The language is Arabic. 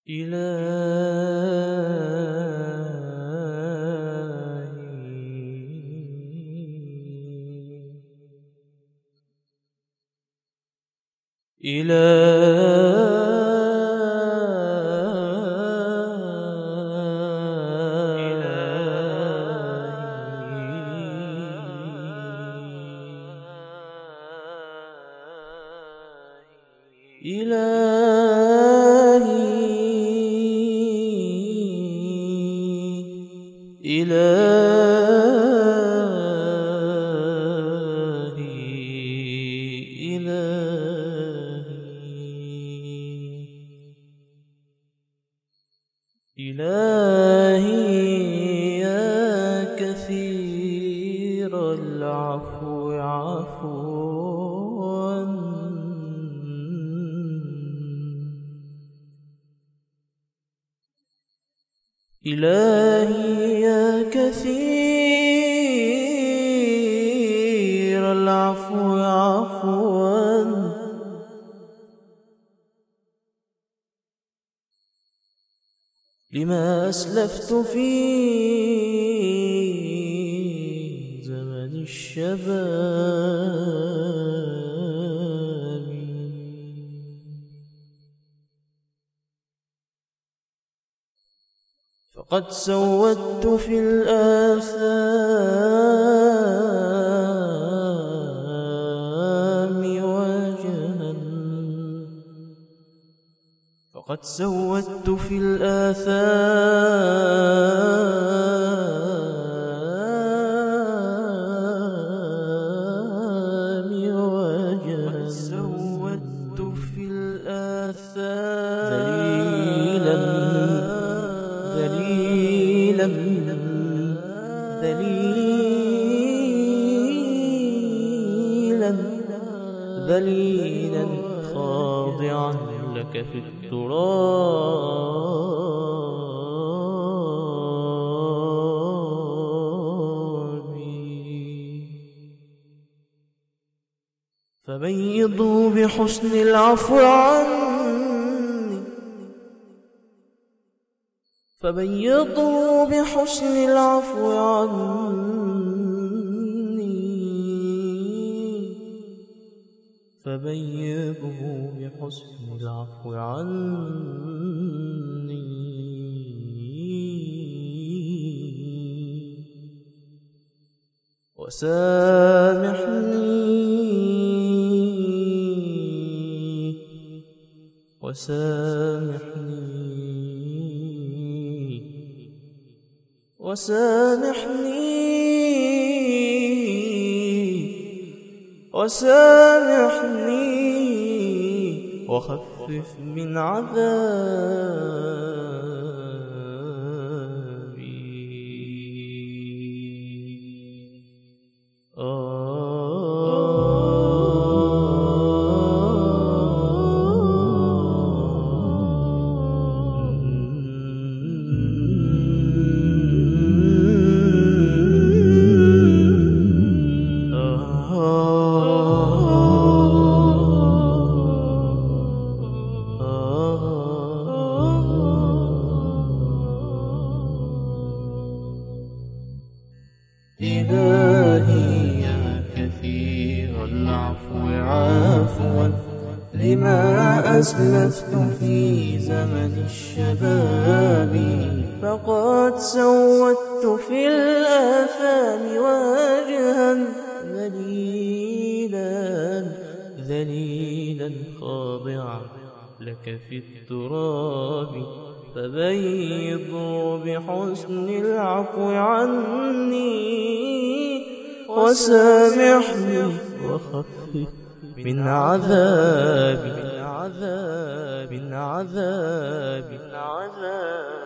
إلهي يا كثير العفو عفوا، إلهي يا كثير العفو عفوا، لما أسلفت في زمن الشباب، فقد سودت في الآثام وجها، فقد سودت في الآثام وجها، سودت في الآثام ذليلا ذليلا ذليلا خاضعا لك في التراب، فبيضوا بحسن العفو عني، فبيضوا بحسن العفو عني، فبيضوا بحسن العفو عني، وسامحني وسامحني وسامحني وسامحني وخفف من عذابي. إلهي يا كثير العفو عفوا، لما أسلفت في زمن الشباب، فقد سودت في الآثام وجها ذليلا ذليلا خاضعا لك في التراب، فبيضوا بحسن العفو عني، وسامحني وخفف من عذابي.